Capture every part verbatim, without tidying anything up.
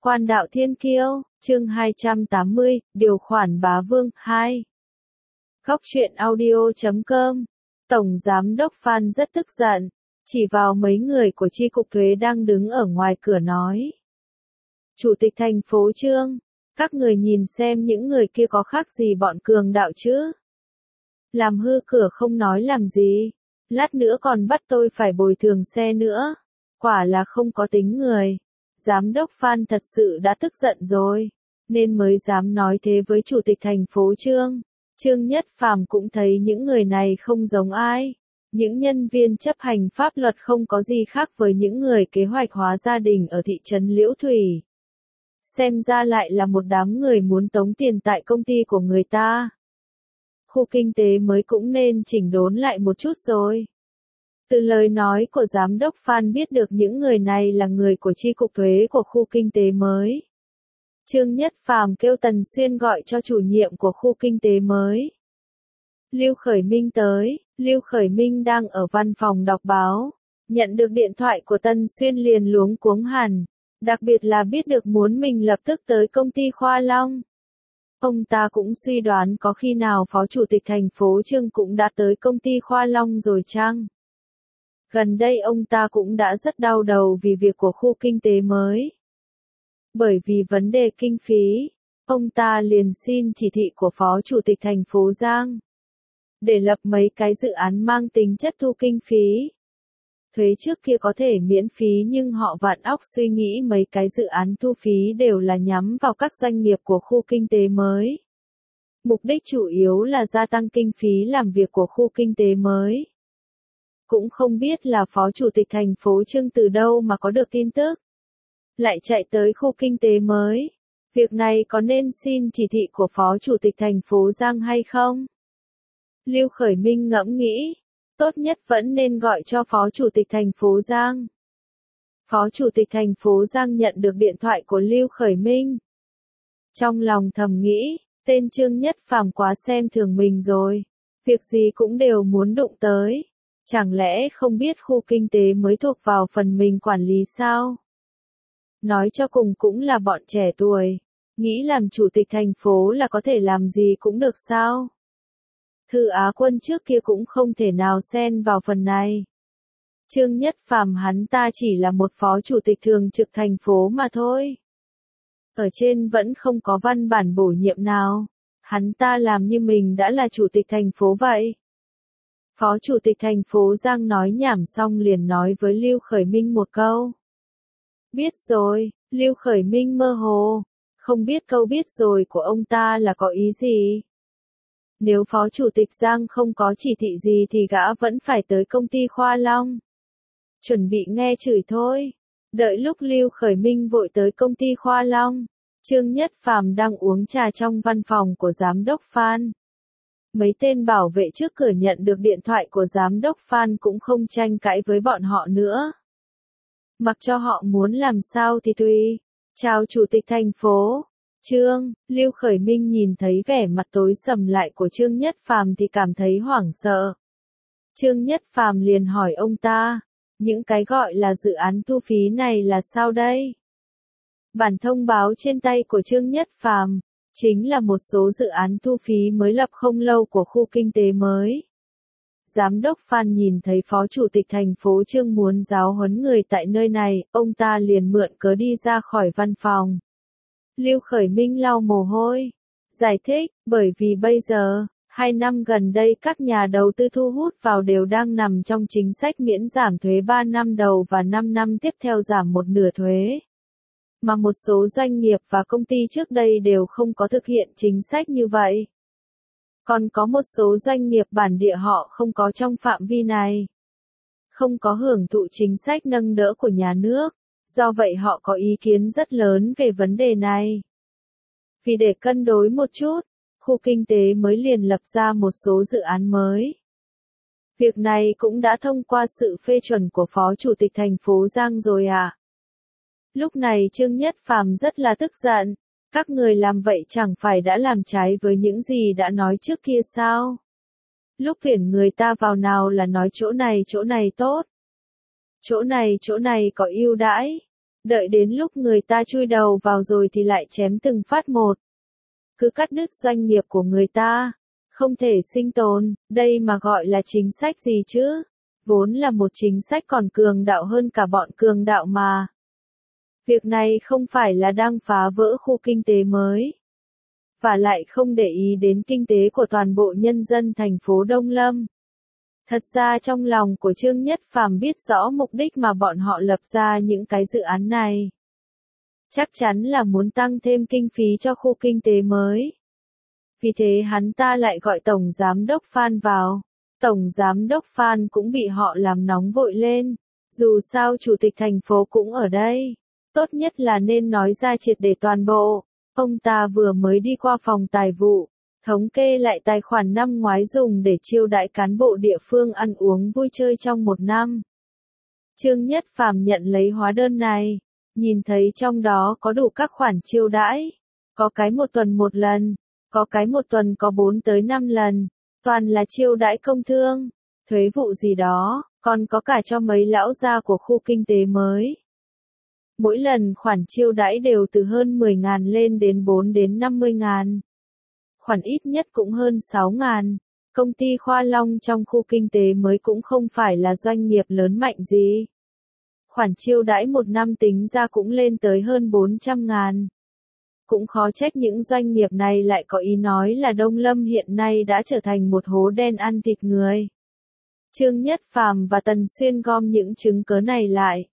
Quan đạo thiên kiêu, chương hai trăm tám mươi, điều khoản bá vương, hai. Góc truyện audio chấm com. Tổng Giám đốc Phan rất tức giận, chỉ vào mấy người của chi cục thuế đang đứng ở ngoài cửa nói. Chủ tịch thành phố Trương, các người nhìn xem những người kia có khác gì bọn cường đạo chứ? Làm hư cửa không nói làm gì, lát nữa còn bắt tôi phải bồi thường xe nữa, quả là không có tính người. Giám đốc Phan thật sự đã tức giận rồi, nên mới dám nói thế với Chủ tịch thành phố Trương. Trương Nhất Phàm cũng thấy những người này không giống ai. Những nhân viên chấp hành pháp luật không có gì khác với những người kế hoạch hóa gia đình ở thị trấn Liễu Thủy. Xem ra lại là một đám người muốn tống tiền tại công ty của người ta. Khu kinh tế mới cũng nên chỉnh đốn lại một chút rồi. Từ lời nói của Giám đốc Phan biết được những người này là người của chi cục thuế của khu kinh tế mới. Trương Nhất Phàm kêu Tần Xuyên gọi cho chủ nhiệm của khu kinh tế mới. Lưu Khởi Minh tới, Lưu Khởi Minh đang ở văn phòng đọc báo, nhận được điện thoại của Tần Xuyên liền luống cuống hẳn, đặc biệt là biết được muốn mình lập tức tới công ty Khoa Long. Ông ta cũng suy đoán có khi nào Phó Chủ tịch thành phố Trương cũng đã tới công ty Khoa Long rồi chăng? Gần đây ông ta cũng đã rất đau đầu vì việc của khu kinh tế mới. Bởi vì vấn đề kinh phí, ông ta liền xin chỉ thị của Phó Chủ tịch thành phố Giang để lập mấy cái dự án mang tính chất thu kinh phí. Thuế trước kia có thể miễn phí nhưng họ vạn óc suy nghĩ mấy cái dự án thu phí đều là nhắm vào các doanh nghiệp của khu kinh tế mới. Mục đích chủ yếu là gia tăng kinh phí làm việc của khu kinh tế mới. Cũng không biết là Phó Chủ tịch thành phố Trương từ đâu mà có được tin tức. Lại chạy tới khu kinh tế mới. Việc này có nên xin chỉ thị của Phó Chủ tịch thành phố Giang hay không? Lưu Khởi Minh ngẫm nghĩ, tốt nhất vẫn nên gọi cho Phó Chủ tịch thành phố Giang. Phó Chủ tịch thành phố Giang nhận được điện thoại của Lưu Khởi Minh. Trong lòng thầm nghĩ, tên Trương Nhất Phàm quá xem thường mình rồi. Việc gì cũng đều muốn đụng tới. Chẳng lẽ không biết khu kinh tế mới thuộc vào phần mình quản lý sao? Nói cho cùng cũng là bọn trẻ tuổi, nghĩ làm chủ tịch thành phố là có thể làm gì cũng được sao? Thư Á Quân trước kia cũng không thể nào xen vào phần này. Trương Nhất Phàm hắn ta chỉ là một phó chủ tịch thường trực thành phố mà thôi. Ở trên vẫn không có văn bản bổ nhiệm nào, hắn ta làm như mình đã là chủ tịch thành phố vậy. Phó Chủ tịch thành phố Giang nói nhảm xong liền nói với Lưu Khởi Minh một câu. Biết rồi, Lưu Khởi Minh mơ hồ, không biết câu biết rồi của ông ta là có ý gì. Nếu Phó Chủ tịch Giang không có chỉ thị gì thì gã vẫn phải tới công ty Khoa Long. Chuẩn bị nghe chửi thôi. Đợi lúc Lưu Khởi Minh vội tới công ty Khoa Long, Trương Nhất Phàm đang uống trà trong văn phòng của Giám đốc Phan. Mấy tên bảo vệ trước cửa nhận được điện thoại của Giám đốc Phan cũng không tranh cãi với bọn họ nữa. Mặc cho họ muốn làm sao thì tùy. Chào Chủ tịch thành phố Trương. Lưu Khởi Minh nhìn thấy vẻ mặt tối sầm lại của Trương Nhất Phàm thì cảm thấy hoảng sợ. Trương Nhất Phàm liền hỏi ông ta, những cái gọi là dự án thu phí này là sao đây? Bản thông báo trên tay của Trương Nhất Phàm chính là một số dự án thu phí mới lập không lâu của khu kinh tế mới. Giám đốc Phan nhìn thấy Phó Chủ tịch thành phố Trương muốn giáo huấn người tại nơi này, ông ta liền mượn cớ đi ra khỏi văn phòng. Lưu Khởi Minh lau mồ hôi, giải thích, bởi vì bây giờ, hai năm gần đây các nhà đầu tư thu hút vào đều đang nằm trong chính sách miễn giảm thuế ba năm đầu và năm năm tiếp theo giảm một nửa thuế. Mà một số doanh nghiệp và công ty trước đây đều không có thực hiện chính sách như vậy. Còn có một số doanh nghiệp bản địa họ không có trong phạm vi này. Không có hưởng thụ chính sách nâng đỡ của nhà nước, do vậy họ có ý kiến rất lớn về vấn đề này. Vì để cân đối một chút, khu kinh tế mới liền lập ra một số dự án mới. Việc này cũng đã thông qua sự phê chuẩn của Phó Chủ tịch thành phố Giang rồi à? Lúc này Trương Nhất Phàm rất là tức giận, các người làm vậy chẳng phải đã làm trái với những gì đã nói trước kia sao? Lúc tuyển người ta vào nào là nói chỗ này chỗ này tốt, chỗ này chỗ này có ưu đãi, Đợi đến lúc người ta chui đầu vào rồi thì lại chém từng phát một. Cứ cắt đứt doanh nghiệp của người ta, không thể sinh tồn, đây mà gọi là chính sách gì chứ? Vốn là một chính sách còn cường đạo hơn cả bọn cường đạo mà. Việc này không phải là đang phá vỡ khu kinh tế mới, và lại không để ý đến kinh tế của toàn bộ nhân dân thành phố Đông Lâm. Thật ra trong lòng của Trương Nhất Phàm biết rõ mục đích mà bọn họ lập ra những cái dự án này. Chắc chắn là muốn tăng thêm kinh phí cho khu kinh tế mới. Vì thế hắn ta lại gọi Tổng Giám đốc Phan vào. Tổng Giám đốc Phan cũng bị họ làm nóng vội lên. Dù sao Chủ tịch thành phố cũng ở đây. Tốt nhất là nên nói ra triệt để toàn bộ. Ông ta vừa mới đi qua phòng tài vụ, thống kê lại tài khoản năm ngoái dùng để chiêu đãi cán bộ địa phương ăn uống vui chơi trong một năm. Trương Nhất Phàm nhận lấy hóa đơn này, nhìn thấy trong đó có đủ các khoản chiêu đãi. Có cái một tuần một lần, có cái một tuần có bốn tới năm lần, toàn là chiêu đãi công thương, thuế vụ gì đó, còn có cả cho mấy lão gia của khu kinh tế mới. Mỗi lần khoản chiêu đãi đều từ hơn mười ngàn lên đến bốn đến năm mươi ngàn. Khoản ít nhất cũng hơn sáu ngàn. Công ty Khoa Long trong khu kinh tế mới cũng không phải là doanh nghiệp lớn mạnh gì. Khoản chiêu đãi một năm tính ra cũng lên tới hơn bốn trăm ngàn. Cũng khó trách những doanh nghiệp này lại có ý nói là Đông Lâm hiện nay đã trở thành một hố đen ăn thịt người. Trương Nhất Phàm và Tần Xuyên gom những chứng cớ này lại.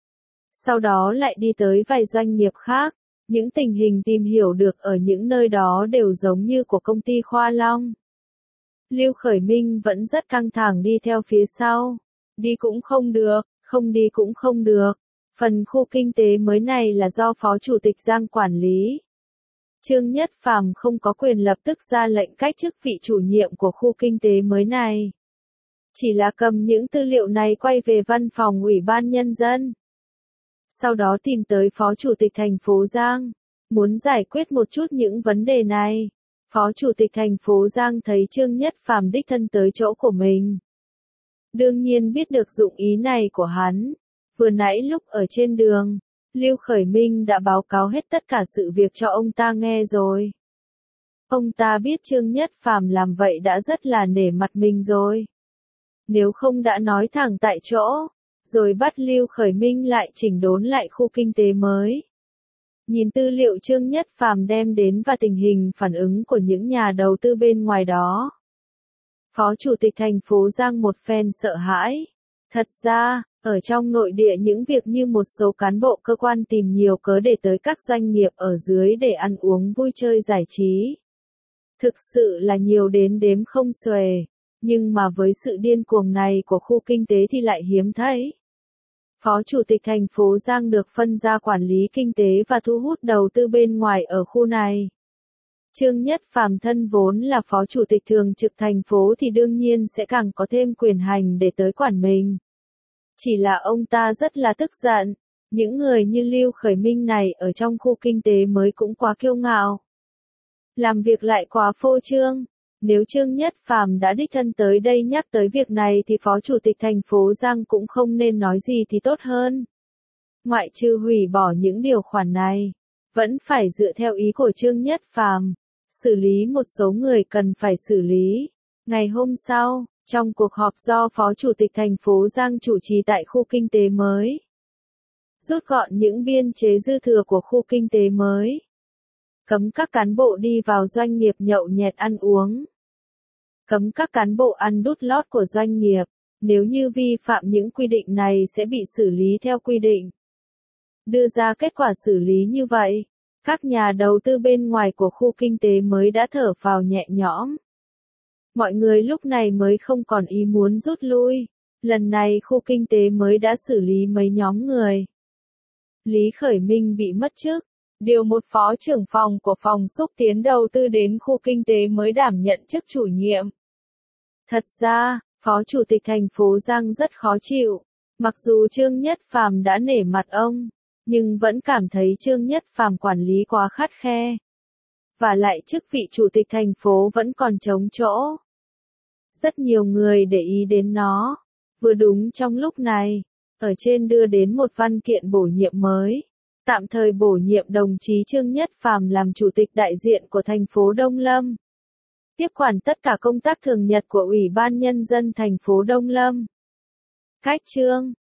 Sau đó lại đi tới vài doanh nghiệp khác, những tình hình tìm hiểu được ở những nơi đó đều giống như của công ty Khoa Long. Lưu Khởi Minh vẫn rất căng thẳng đi theo phía sau, đi cũng không được, không đi cũng không được. Phần khu kinh tế mới này là do Phó Chủ tịch Giang quản lý. Trương Nhất Phàm không có quyền lập tức ra lệnh cách chức vị chủ nhiệm của khu kinh tế mới này. Chỉ là cầm những tư liệu này quay về văn phòng Ủy ban Nhân dân. Sau đó tìm tới Phó Chủ tịch thành phố Giang, muốn giải quyết một chút những vấn đề này. Phó Chủ tịch thành phố Giang thấy Trương Nhất Phàm đích thân tới chỗ của mình. Đương nhiên biết được dụng ý này của hắn. Vừa nãy lúc ở trên đường, Lưu Khởi Minh đã báo cáo hết tất cả sự việc cho ông ta nghe rồi. Ông ta biết Trương Nhất Phàm làm vậy đã rất là nể mặt mình rồi. Nếu không đã nói thẳng tại chỗ, rồi bắt Lưu Khởi Minh lại chỉnh đốn lại khu kinh tế mới. Nhìn tư liệu Trương Nhất Phàm đem đến và tình hình phản ứng của những nhà đầu tư bên ngoài đó. Phó Chủ tịch thành phố Giang một phen sợ hãi. Thật ra, ở trong nội địa những việc như một số cán bộ cơ quan tìm nhiều cớ để tới các doanh nghiệp ở dưới để ăn uống vui chơi giải trí. Thực sự là nhiều đến đếm không xuể, nhưng mà với sự điên cuồng này của khu kinh tế thì lại hiếm thấy. Phó Chủ tịch thành phố Giang được phân ra quản lý kinh tế và thu hút đầu tư bên ngoài ở khu này. Trương Nhất Phàm thân vốn là Phó Chủ tịch thường trực thành phố thì đương nhiên sẽ càng có thêm quyền hành để tới quản mình. Chỉ là ông ta rất là tức giận, những người như Lưu Khởi Minh này ở trong khu kinh tế mới cũng quá kiêu ngạo. Làm việc lại quá phô trương. Nếu Trương Nhất Phàm đã đích thân tới đây nhắc tới việc này thì Phó Chủ tịch thành phố Giang cũng không nên nói gì thì tốt hơn. Ngoại trừ hủy bỏ những điều khoản này, vẫn phải dựa theo ý của Trương Nhất Phàm, xử lý một số người cần phải xử lý. Ngày hôm sau, trong cuộc họp do Phó Chủ tịch thành phố Giang chủ trì tại khu kinh tế mới, rút gọn những biên chế dư thừa của khu kinh tế mới. Cấm các cán bộ đi vào doanh nghiệp nhậu nhẹt ăn uống. Cấm các cán bộ ăn đút lót của doanh nghiệp. Nếu như vi phạm những quy định này sẽ bị xử lý theo quy định. Đưa ra kết quả xử lý như vậy, các nhà đầu tư bên ngoài của khu kinh tế mới đã thở phào nhẹ nhõm. Mọi người lúc này mới không còn ý muốn rút lui. Lần này khu kinh tế mới đã xử lý mấy nhóm người. Lý Khởi Minh bị mất chức. Điều một phó trưởng phòng của phòng xúc tiến đầu tư đến khu kinh tế mới đảm nhận chức chủ nhiệm. Thật ra, Phó Chủ tịch thành phố Giang rất khó chịu. Mặc dù Trương Nhất Phàm đã nể mặt ông, nhưng vẫn cảm thấy Trương Nhất Phàm quản lý quá khắt khe. Và lại chức vị Chủ tịch thành phố vẫn còn trống chỗ. Rất nhiều người để ý đến nó. Vừa đúng trong lúc này, ở trên đưa đến một văn kiện bổ nhiệm mới. Tạm thời bổ nhiệm đồng chí Trương Nhất Phàm làm chủ tịch đại diện của thành phố Đông Lâm. Tiếp quản tất cả công tác thường nhật của Ủy ban Nhân dân thành phố Đông Lâm. Cách chương